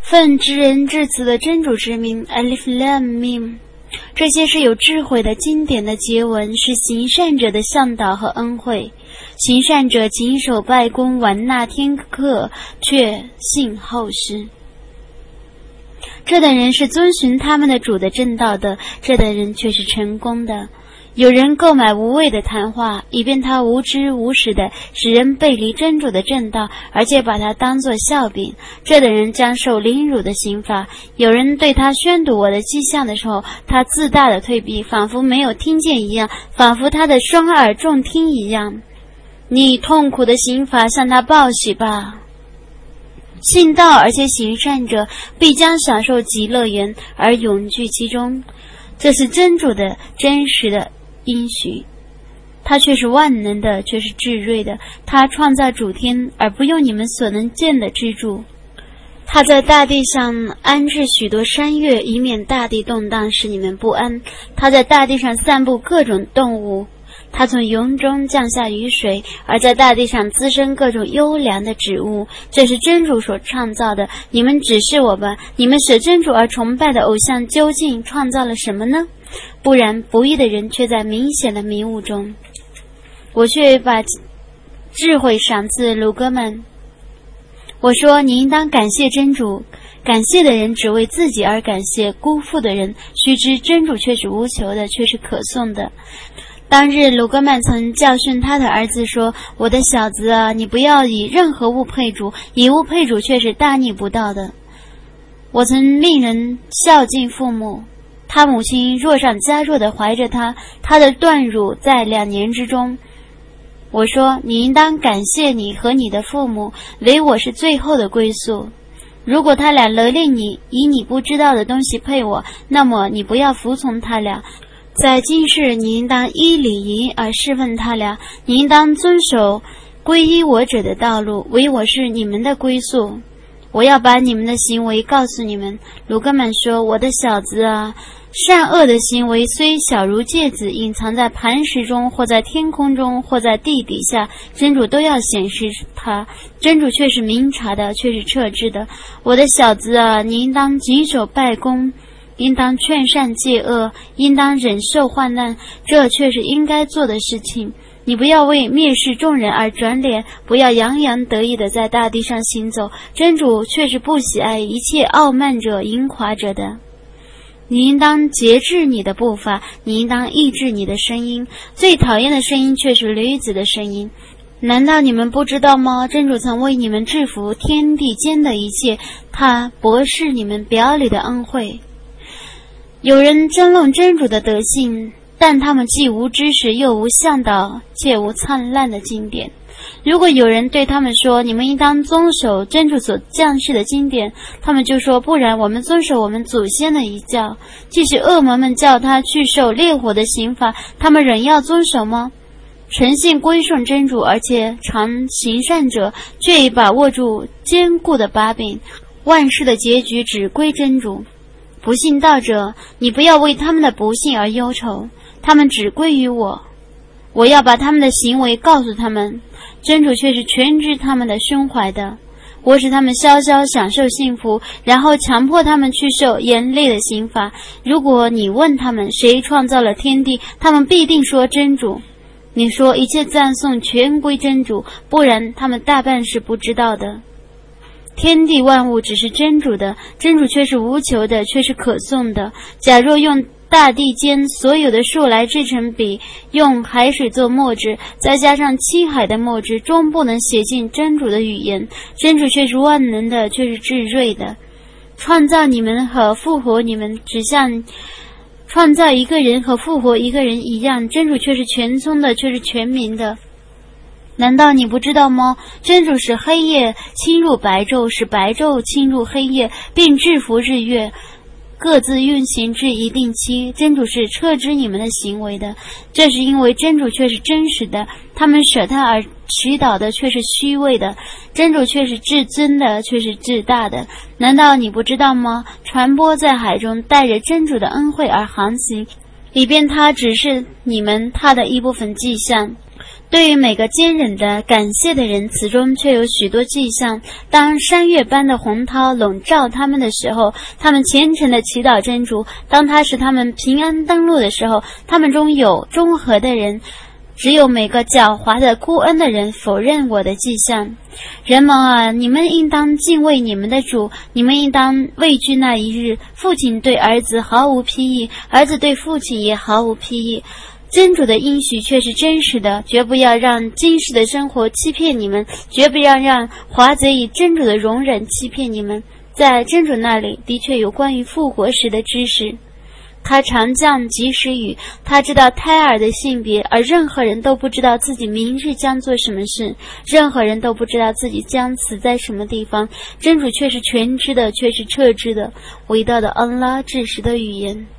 奉至仁至慈的真主之名 Alif Lam Mim， 这些是有智慧的经典的结文，是行善者的向导和恩惠。行善者谨守拜功，完纳天课，却信后世。这等人是遵循他们的主的正道的，这等人却是成功的。有人购买无谓的谈话，以便他无知无识的使人背离真主的正道，而且把他当作笑柄，这等人将受凌辱的刑罚。有人对他宣读我的迹象的时候，他自大的退避，仿佛没有听见一样，仿佛他的双耳重听一样。你痛苦的刑罚向他报喜吧。信道而且行善者必将享受极乐园而永居其中，这是真主的真实的应许。他却是万能的，却是至睿的。他创造主天而不用你们所能见的支柱。他在大地上安置许多山岳，以免大地动荡使你们不安。他在大地上散布各种动物，他从云中降下雨水，而在大地上滋生各种优良的植物。这是真主所创造的。你们指示我吧，你们舍真主而崇拜的偶像究竟创造了什么呢？不然不义的人却在明显的迷雾中。我却把智慧赏赐鲁哥们。我说，你应当感谢真主。感谢的人只为自己而感谢，辜负的人须知真主却是无求的，却是可颂的。当日鲁格曼曾教训他的儿子说，我的小子啊，你不要以任何物配主，以物配主却是大逆不道的。我曾令人孝敬父母，他母亲弱上加弱地怀着他，他的断乳在2年之中。我说，你应当感谢你和你的父母，唯我是最后的归宿。如果他俩勒令你以你不知道的东西配我，那么你不要服从他俩。在今世你应当依礼仪而侍奉他俩，你应当遵守皈依我者的道路，唯我是你们的归宿。我要把你们的行为告诉你们。鲁格曼说，我的小子啊，善恶的行为虽小如芥子，隐藏在磐石中，或在天空中，或在地底下，真主都要显示它。真主却是明察的，却是撤之的。我的小子啊，你应当谨守拜功，应当劝善戒恶，应当忍受患难，这却是应该做的事情。你不要为蔑视众人而转脸，不要洋洋得意地在大地上行走，真主却是不喜爱一切傲慢者、淫夸者的。你应当节制你的步伐，你应当抑制你的声音，最讨厌的声音却是驴子的声音。难道你们不知道吗？真主曾为你们制服天地间的一切，他博视你们表里的恩惠。有人争论真主的德性，但他们既无知识，又无向导，且无灿烂的经典。如果有人对他们说，你们应当遵守真主所降世的经典，他们就说，不然我们遵守我们祖先的遗教。即使恶魔们叫他去受烈火的刑罚，他们仍要遵守吗？诚信归顺真主而且常行善者，却已把握住坚固的把柄，万事的结局只归真主。不信道者，你不要为他们的不幸而忧愁，他们只归于我。我要把他们的行为告诉他们，真主却是全知他们的胸怀的。我使他们稍稍享受幸福，然后强迫他们去受严厉的刑罚。如果你问他们谁创造了天地，他们必定说真主。你说一切赞颂全归真主，不然他们大半是不知道的。天地万物只是真主的，真主却是无求的，却是可颂的。假若用大地间所有的树来制成笔，用海水做墨汁，再加上七海的墨汁，终不能写进真主的语言。真主却是万能的，却是至睿的。创造你们和复活你们，只像创造一个人和复活一个人一样。真主却是全聪的，却是全明的。难道你不知道吗？真主使黑夜侵入白昼，使白昼侵入黑夜，并制服日月，各自运行至一定期。真主是撤知你们的行为的，这是因为真主却是真实的，他们舍他而祈祷的却是虚伪的。真主却是至尊的，却是至大的。难道你不知道吗？船舶在海中带着真主的恩惠而航行，以便他指示你们他的一部分迹象。 对于每个坚忍的感谢的人，此中却有许多迹象。当山岳般的洪涛笼罩他们的时候，他们虔诚地祈祷真主；当他使他们平安登陆的时候，他们中有中和的人。只有每个狡猾的孤恩的人否认我的迹象。人们啊，你们应当敬畏你们的主，你们应当畏惧那一日，父亲对儿子毫无裨益，儿子对父亲也毫无裨益。真主的应许却是真实的，绝不要让今世的生活欺骗你们，绝不要让华贼以真主的容忍欺骗你们。在真主那里的确有关于复活时的知识，他常降及时雨，他知道胎儿的性别，而任何人都不知道自己明日将做什么事，任何人都不知道自己将死在什么地方。真主却是全知的，却是彻知的，伟大的安拉至实的语言。